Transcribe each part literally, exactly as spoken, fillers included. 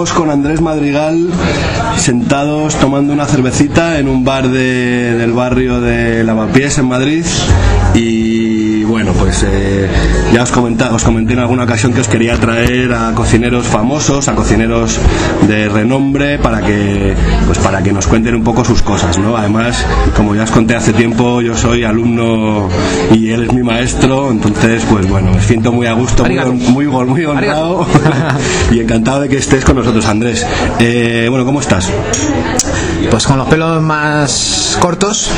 estamos con Andrés Madrigal sentados tomando una cervecita en un bar de, del barrio de Lavapiés en Madrid. Y bueno, pues eh, ya os, comenta, os comenté en alguna ocasión que os quería traer a cocineros famosos, a cocineros de renombre, para que pues para que nos cuenten un poco sus cosas, ¿no? Además, como ya os conté hace tiempo, yo soy alumno y él es mi maestro, entonces pues bueno, me siento muy a gusto, muy, muy, muy honrado y encantado de que estés con nosotros, Andrés. Eh, bueno, ¿cómo estás? Pues con los pelos más cortos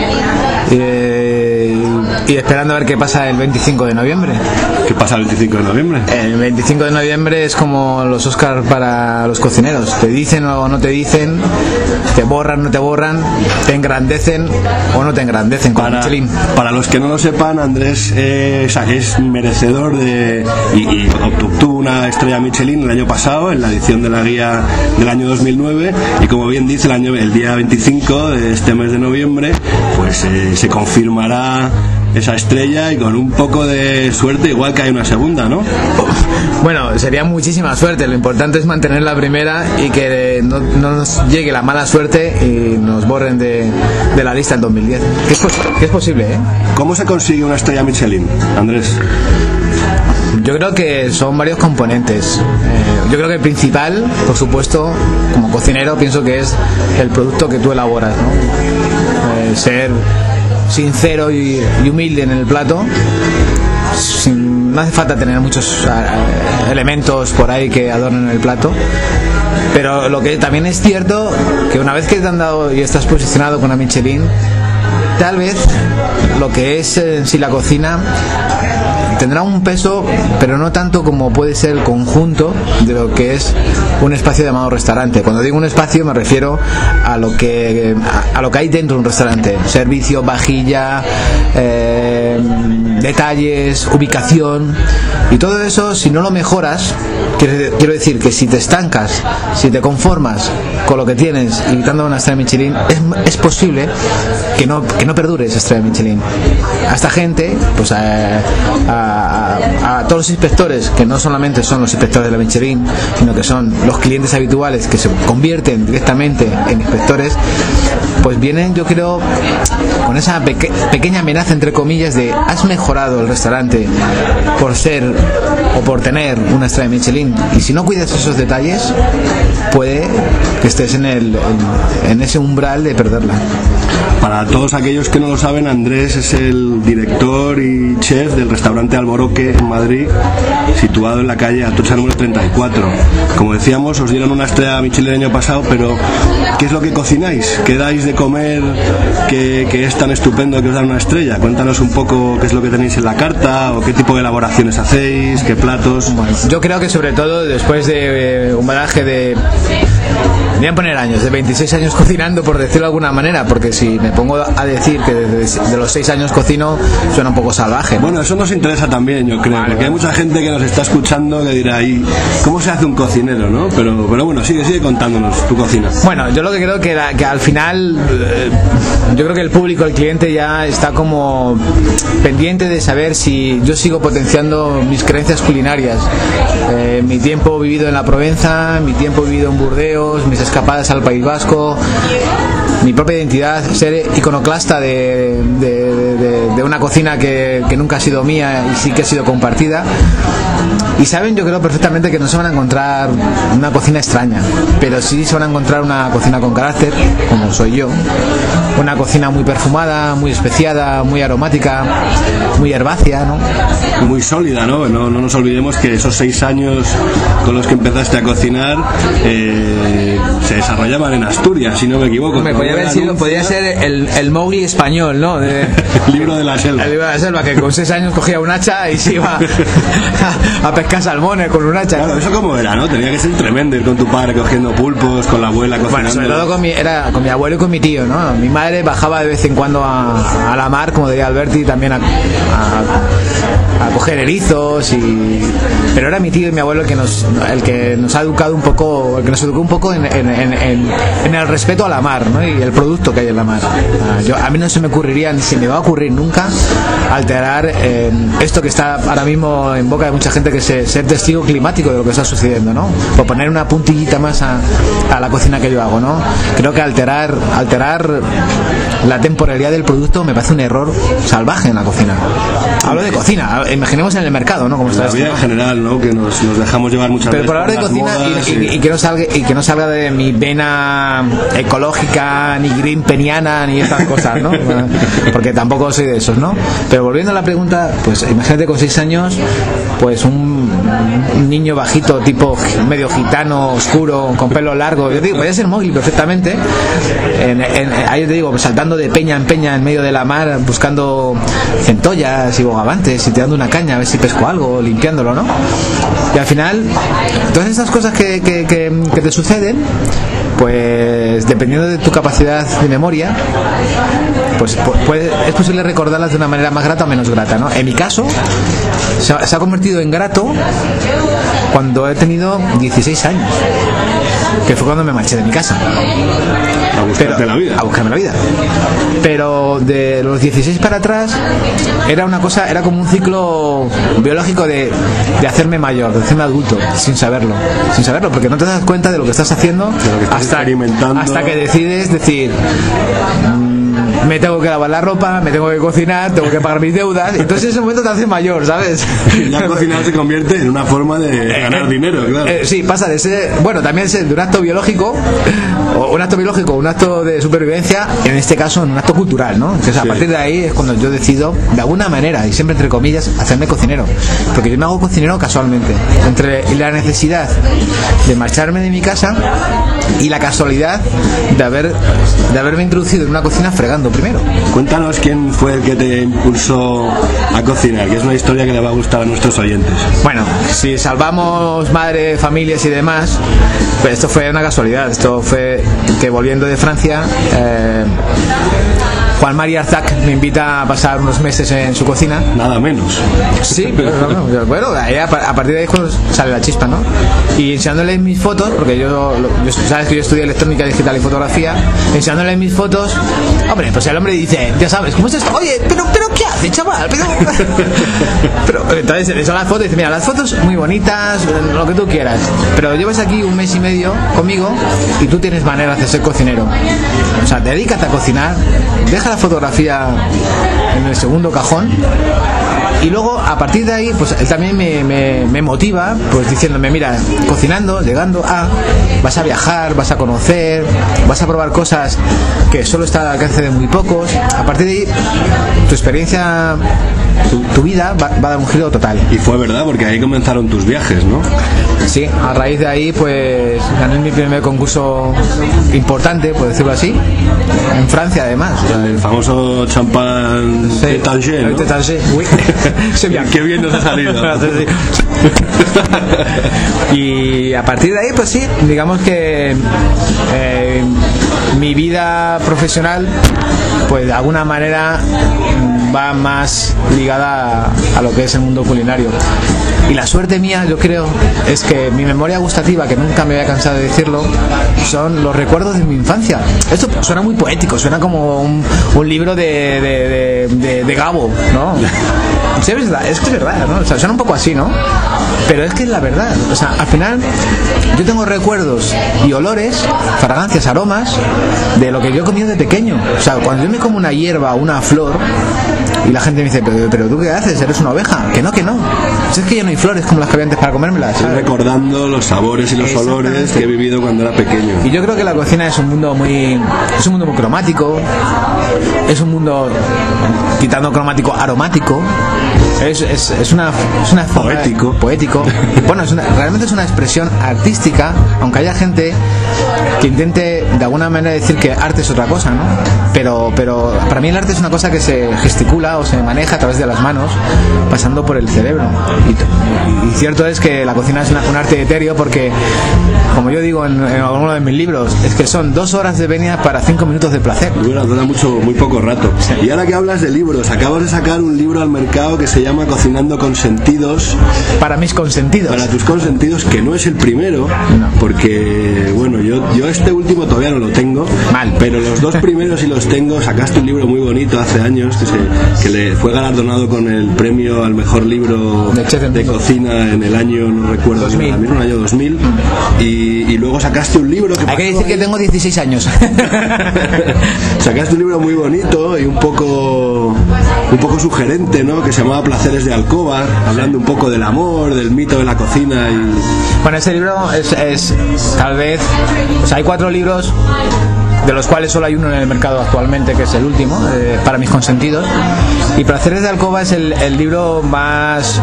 eh, y esperando a ver qué pasa el veinticinco de noviembre. ¿Qué pasa el veinticinco de noviembre? El veinticinco de noviembre es como los Oscars para los cocineros. Te dicen o no te dicen, te borran o no te borran, te engrandecen o no te engrandecen con para, Michelin. Para los que no lo sepan, Andrés eh, es merecedor de y, y obtuvo una estrella Michelin el año pasado en la edición de la guía del año dos mil nueve, y como bien dice, el año el día veinticinco de este mes de noviembre pues eh, se confirmará esa estrella, y con un poco de suerte igual que hay una segunda, ¿no? Bueno, sería muchísima suerte. Lo importante es mantener la primera y que no, no nos llegue la mala suerte y nos borren de, de la lista en dos mil diez. Que es, que es posible, ¿eh? ¿Cómo se consigue una estrella Michelin, Andrés? Yo creo que son varios componentes. Eh, yo creo que el principal, por supuesto, como cocinero, pienso que es el producto que tú elaboras, ¿no? Eh, ser sincero y, y humilde en el plato. Sin, no hace falta tener muchos uh, elementos por ahí que adornen el plato, pero lo que también es cierto, que una vez que te han dado y estás posicionado con una Michelin, tal vez lo que es en sí la cocina tendrá un peso, pero no tanto como puede ser el conjunto de lo que es un espacio llamado restaurante. Cuando digo un espacio me refiero a lo que a, a lo que hay dentro de un restaurante: servicio, vajilla, eh, detalles, ubicación, y todo eso, si no lo mejoras, quiero, quiero decir que si te estancas, si te conformas con lo que tienes y quitando una estrella Michelin, es, es posible que no que no perdure esa estrella Michelin. A esta gente, pues a, a A, a, a todos los inspectores, que no solamente son los inspectores de la Michelin, sino que son los clientes habituales que se convierten directamente en inspectores, pues vienen, yo creo, con esa peque- pequeña amenaza, entre comillas, de has mejorado el restaurante por ser o por tener una estrella Michelin, y si no cuidas esos detalles, puede que estés en, el, en, en ese umbral de perderla. Para todos aquellos que no lo saben, Andrés es el director y chef del restaurante Alboroque en Madrid, situado en la calle Atocha número treinta y cuatro. Como decíamos, os dieron una estrella Michelin el año pasado, pero ¿qué es lo que cocináis? ¿Qué dais de comer que, que es tan estupendo que os dan una estrella? Cuéntanos un poco qué es lo que tenéis en la carta, o qué tipo de elaboraciones hacéis, qué platos. Bueno, yo creo que sobre todo después de eh, un bagaje de... voy a poner años, de veintiséis años cocinando, por decirlo de alguna manera, porque si me pongo a decir que desde de los seis años cocino, suena un poco salvaje, ¿no? Bueno, eso nos interesa también, yo creo, vale, porque vale. Hay mucha gente que nos está escuchando que dirá, ¿y cómo se hace un cocinero, no? Pero, pero bueno, sigue, sigue contándonos tu cocina. Bueno, yo lo que creo que, la, que al final, eh, yo creo que el público, el cliente ya está como pendiente de saber si yo sigo potenciando mis creencias culinarias, eh, mi tiempo vivido en la Provenza, mi tiempo vivido en Burdeos, mis escapadas al País Vasco, mi propia identidad, ser iconoclasta de, de, de, de una cocina que, que nunca ha sido mía y sí que ha sido compartida. Y saben, yo creo perfectamente que no se van a encontrar una cocina extraña, pero sí se van a encontrar una cocina con carácter, como soy yo, una cocina muy perfumada, muy especiada, muy aromática, muy herbácea, ¿no? Muy sólida, ¿no? No, no nos olvidemos que esos seis años con los que empezaste a cocinar eh, se desarrollaban en Asturias, si no me equivoco. Me podía haber sido, podía ser el, el Mowgli español, ¿no? De, el libro de la selva. El libro de la selva, que con seis años cogía un hacha y se iba a, a pescar salmones con un hacha. Claro, eso como era, ¿no? Tenía que ser tremendo ir con tu padre cogiendo pulpos, con la abuela cocinando. Bueno, sobre todo con mi, era con mi abuelo y con mi tío, ¿no? Mi madre bajaba de vez en cuando a, a la mar, como diría Alberti, también a, a, a coger erizos y... pero era mi tío y mi abuelo el que nos el que nos ha educado un poco, el que nos educó un poco en, en, en, en, en el respeto a la mar, ¿no? Y el producto que hay en la mar. Ah, yo, a mí no se me ocurriría, ni se me va a ocurrir nunca alterar eh, esto que está ahora mismo en boca de mucha gente, que es ser testigo climático de lo que está sucediendo, ¿no? O poner una puntillita más a, a la cocina que yo hago, ¿no? Creo que alterar alterar la temporalidad del producto me parece un error salvaje en la cocina. Hablo de cocina, imaginemos en el mercado, ¿no? Como está la esto, vida ¿no? en general, ¿no? Que nos, nos dejamos llevar muchas pero veces por hablar de las cocina modas y, y, y que no salga y que no salga de mi vena ecológica ni green peniana ni estas cosas, ¿no? Porque tampoco soy de esos, ¿no? Pero volviendo a la pregunta, pues imagínate con seis años, pues un, un niño bajito, tipo medio gitano, oscuro, con pelo largo, yo digo, podría ser Mowgli perfectamente, en, en, ahí te digo, pues saltando de peña en peña en medio de la mar, buscando centollas y bogavantes y tirando una caña a ver si pesco algo, limpiándolo, ¿no? Y al final, todas estas cosas que, que, que, que te suceden, pues dependiendo de tu capacidad de memoria, pues puede, es posible recordarlas de una manera más grata o menos grata, ¿no? En mi caso se ha, se ha convertido en grato cuando he tenido dieciséis años, que fue cuando me marché de mi casa a buscarte pero, la vida a buscarme la vida pero de los dieciséis para atrás era una cosa, era como un ciclo biológico de, de hacerme mayor, de hacerme adulto sin saberlo, sin saberlo, porque no te das cuenta de lo que estás haciendo que estás hasta, experimentando. hasta que decides decir, me tengo que lavar la ropa, me tengo que cocinar, tengo que pagar mis deudas. Entonces en ese momento te haces mayor, ¿sabes? Y ya cocinar se convierte en una forma de ganar dinero, claro. Eh, sí, pasa de ser, bueno, también ser de un acto biológico, o un acto biológico, un acto de supervivencia, en este caso en un acto cultural, ¿no? Entonces a Sí. partir de ahí es cuando yo decido, de alguna manera, y siempre entre comillas, hacerme cocinero. Porque yo me hago cocinero casualmente. Entre la necesidad de marcharme de mi casa y la casualidad de haber de haberme introducido en una cocina fregando primero. Cuéntanos quién fue el que te impulsó a cocinar, que es una historia que le va a gustar a nuestros oyentes. Bueno, si salvamos madre, familias y demás, pues esto fue una casualidad. Esto fue que volviendo de Francia, eh, Juan Mari Arzac me invita a pasar unos meses en su cocina. Nada menos. Sí, pero no, no, bueno, ahí a, a partir de ahí cuando sale la chispa, ¿no? Y enseñándole mis fotos, porque yo, yo sabes que yo estudié electrónica digital y fotografía, enseñándole mis fotos, hombre, pues el hombre dice, ya sabes, ¿cómo es esto? Oye, pero, pero ¿qué hace, chaval? Pero, pero entonces le son las fotos y dice, mira, las fotos muy bonitas, lo que tú quieras, pero llevas aquí un mes y medio conmigo y tú tienes maneras de ser cocinero. O sea, dedícate a cocinar, deja la fotografía en el segundo cajón. Y luego a partir de ahí pues él también me, me, me motiva, pues diciéndome, mira, cocinando, llegando a, vas a viajar, vas a conocer, vas a probar cosas que solo está al alcance de muy pocos. A partir de ahí tu experiencia, tu, tu vida va, va a dar un giro total. Y fue verdad, porque ahí comenzaron tus viajes, ¿no? Sí, a raíz de ahí pues gané mi primer concurso importante, por decirlo así, en Francia además. O sea, el famoso champán Sí, de Tanger, ¿no? de Tanger, oui. C'est bien. Qué bien nos ha salido. Y a partir de ahí, pues sí, digamos que eh, mi vida profesional, pues de alguna manera va más ligada a, a lo que es el mundo culinario. Y la suerte mía, yo creo, es que mi memoria gustativa, que nunca me había cansado de decirlo, son los recuerdos de mi infancia. Esto suena muy poético, suena como un, un libro de, de, de, de, de Gabo, ¿no? Sí, es verdad, es que es verdad, ¿no? O sea, suena un poco así, ¿no? Pero es que es la verdad. O sea, al final yo tengo recuerdos y olores, fragancias, aromas de lo que yo he comido de pequeño. O sea, cuando yo me como una hierba o una flor y la gente me dice, pero, pero ¿tú qué haces? ¿Eres una oveja? Que no, que no. Si es que ya no hay flores como las que había antes para comérmelas. Estoy recordando los sabores y los olores que he vivido cuando era pequeño. Y yo creo que la cocina es un mundo muy es un mundo muy cromático, es un mundo, quitando cromático, aromático. Es, es, es una es una Poético. poético. Bueno, es una, realmente es una expresión artística, aunque haya gente que intente de alguna manera decir que arte es otra cosa, ¿no? Pero pero para mí el arte es una cosa que se gesticula manipula o se maneja a través de las manos, pasando por el cerebro. Y, y, y cierto es que la cocina es una, un arte etéreo porque, como yo digo en, en alguno de mis libros, es que son dos horas de venia para cinco minutos de placer. Bueno, dura mucho, muy poco rato. Sí. Y ahora que hablas de libros, acabas de sacar un libro al mercado que se llama Cocinando con Sentidos. Para mis consentidos. Para tus consentidos, que no es el primero, no. Porque, bueno, yo, yo este último todavía no lo tengo. Mal. Pero los dos primeros sí los tengo. Sacaste un libro muy bonito hace años que, se, que le fue galardonado con el premio al mejor libro de, de cocina en el año, no recuerdo, dos mil. En el año dos mil. Y, y luego sacaste un libro que... Hay que decir ahí? Que tengo dieciséis años. Sacaste un libro muy bonito y un poco un poco sugerente, ¿no? Que se llamaba Placeres de Alcoba, hablando un poco del amor, del mito de la cocina y... Bueno, ese libro es, es tal vez... O sea, hay cuatro libros de los cuales solo hay uno en el mercado actualmente, que es el último, eh, Para mis consentidos. Y Placeres de Alcoba es el, el libro más...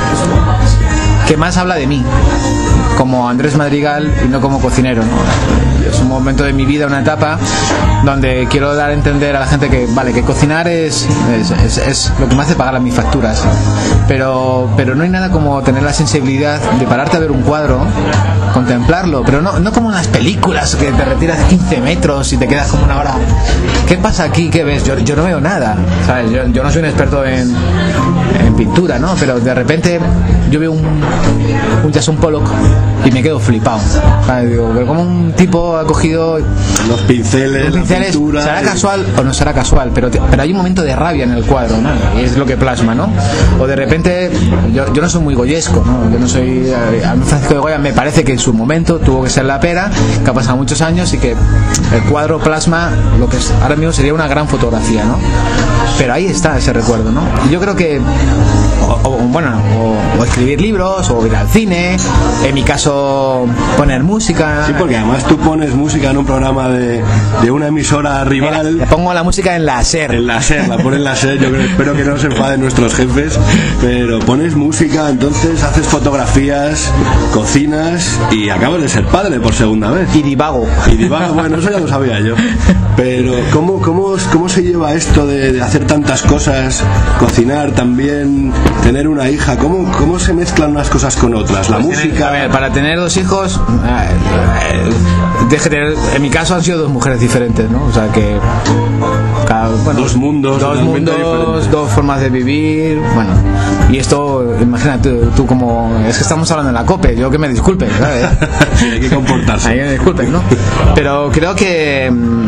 que más habla de mí, como Andrés Madrigal y no como cocinero, ¿no? Es un momento de mi vida, una etapa donde quiero dar a entender a la gente que vale, que cocinar es, es, es, es lo que me hace pagar mis facturas, pero, pero no hay nada como tener la sensibilidad de pararte a ver un cuadro, contemplarlo, pero no, no como en las películas que te retiras quince metros y te quedas como una hora. ¿Qué pasa aquí? ¿Qué ves? Yo, yo no veo nada, ¿sabes? Yo, yo no soy un experto en, en pintura, ¿no? Pero de repente yo veo un, un Jackson Pollock y me quedo flipado, ¿sabes? Digo, pero como un tipo ha cogido los pinceles, los pinceles, la pintura, será y... casual o no será casual, pero, te, pero hay un momento de rabia en el cuadro, ¿no? Y es lo que plasma, ¿no? O de repente, yo, yo no soy muy goyesco, ¿no? Yo no soy... A mí Francisco de Goya me parece que en su momento tuvo que ser La Pera, que ha pasado muchos años y que el cuadro plasma lo que es, ahora mismo sería una gran fotografía, ¿no? Pero ahí está ese recuerdo, ¿no? Y yo creo que o, o, bueno, o, o escribir libros, o ir al cine, en mi caso poner música. Sí, porque además tú pones música en un programa de, de una emisora rival. Le pongo la música en la SER. En la SER, la pones en la SER, yo creo, espero que no se enfaden nuestros jefes, pero pones música, entonces haces fotografías, cocinas y acabas de ser padre por segunda vez. Y divago. Y divago, bueno, eso ya lo sabía yo. Pero ¿cómo, cómo, cómo se lleva esto de, de hacer tantas cosas, cocinar también, tener una hija? ¿Cómo, cómo se mezclan unas cosas con otras? La pues música... Tener, a ver, para tener dos hijos, eh, eh, en mi caso han sido dos mujeres diferentes, ¿no? O sea que... Cada, bueno, dos mundos, dos mundos, diferentes. Dos formas de vivir, bueno, y esto, imagínate tú, tú como, es que estamos hablando en la COPE, yo que me disculpen, ¿sabes? Sí, hay que comportarse. Hay que me disculpen, ¿no? Pero creo que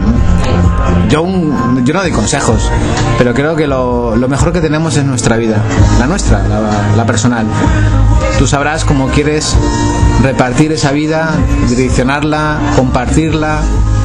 yo, un, yo no doy consejos, pero creo que lo, lo mejor que tenemos es nuestra vida, la nuestra, la, la personal. Tú sabrás cómo quieres repartir esa vida, direccionarla, compartirla.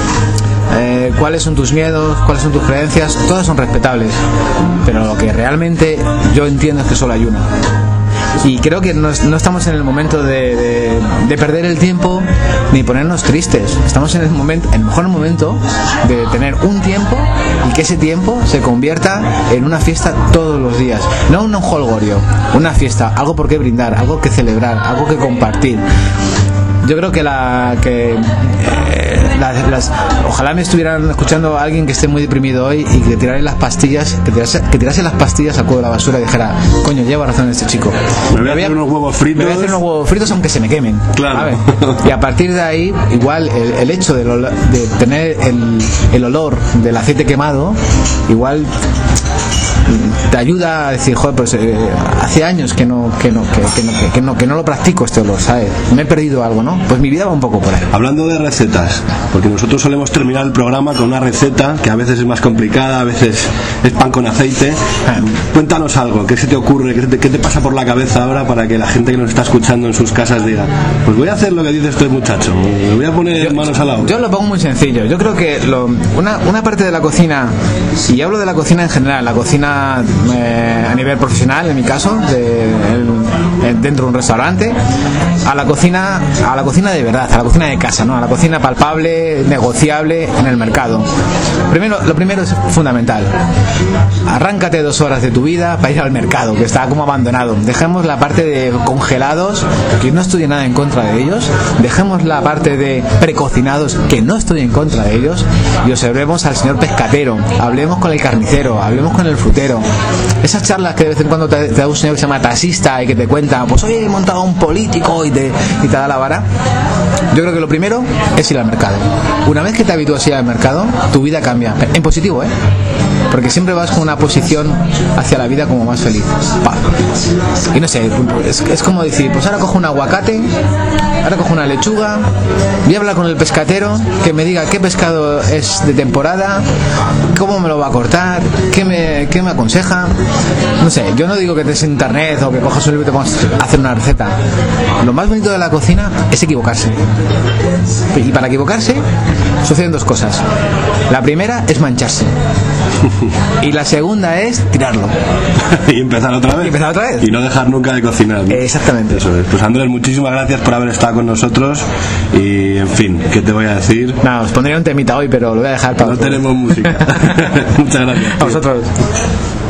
Eh, cuáles son tus miedos, cuáles son tus creencias, todas son respetables, pero lo que realmente yo entiendo es que solo hay uno. Y creo que no, no estamos en el momento de, de, de perder el tiempo ni ponernos tristes. Estamos en el momento, el mejor momento de tener un tiempo y que ese tiempo se convierta en una fiesta todos los días. No un holgorio, una fiesta, algo por qué brindar, algo que celebrar, algo que compartir. Yo creo que la que eh, las, las, ojalá me estuvieran escuchando a alguien que esté muy deprimido hoy y que tirase las pastillas, que tirase, que tirase las pastillas al cubo de la basura y dijera, coño, lleva razón este chico. Me voy a hacer unos huevos fritos. Me voy a hacer unos huevos fritos aunque se me quemen. Claro. ¿Sabes? Y a partir de ahí, igual el, el hecho de, de tener el, el olor del aceite quemado, igual te ayuda a decir, joder, pues eh, hace años que no que no que, que, no, que, que no que no lo practico este olor, ¿sabes? Me he perdido algo, ¿no? Pues mi vida va un poco por ahí. Hablando de recetas, porque nosotros solemos terminar el programa con una receta que a veces es más complicada, a veces es pan con aceite. Ah. Cuéntanos algo, ¿qué se te ocurre? ¿Qué te, qué te pasa por la cabeza ahora para que la gente que nos está escuchando en sus casas diga, pues voy a hacer lo que dice este muchacho, me voy a poner yo, manos a la obra? Yo lo pongo muy sencillo. Yo creo que lo, una, una parte de la cocina, y hablo de la cocina en general, la cocina eh, a nivel profesional, en mi caso, de, el, dentro de un restaurante, a la cocina a la cocina de verdad, a la cocina de casa, ¿no? A la cocina palpable, negociable en el mercado. Primero, lo primero es fundamental. Arráncate dos horas de tu vida para ir al mercado, que está como abandonado. Dejemos la parte de congelados, que no estoy nada en contra de ellos. Dejemos la parte de precocinados, que no estoy en contra de ellos. Y observemos al señor pescatero. Hablemos con el carnicero, hablemos con el frutero. pesquero, esas charlas que de vez en cuando te, te da un señor que se llama taxista y que te cuenta, pues hoy he montado a un político y te, y te da la vara. Yo creo que lo primero es ir al mercado. Una vez que te habitúas a ir al mercado, tu vida cambia, en positivo, ¿eh? Porque siempre vas con una posición hacia la vida como más feliz. Pa. Y no sé, es, es como decir, pues ahora cojo un aguacate, ahora cojo una lechuga, voy a hablar con el pescatero, que me diga qué pescado es de temporada, cómo me lo va a cortar, qué me, qué me aconseja. No sé, yo no digo que te des internet o que cojas un libro y te pongas a hacer una receta. Lo más bonito de la cocina es equivocarse. Y para equivocarse suceden dos cosas. La primera es mancharse. Y la segunda es tirarlo. Y empezar otra vez. Y empezar otra vez. Y no dejar nunca de cocinar, ¿no? Exactamente. Eso es. Pues Andrés, muchísimas gracias por haber estado con nosotros. Y en fin, ¿qué te voy a decir? No, os pondría un temita hoy, pero lo voy a dejar para No otro. tenemos música. Muchas gracias. A vosotros.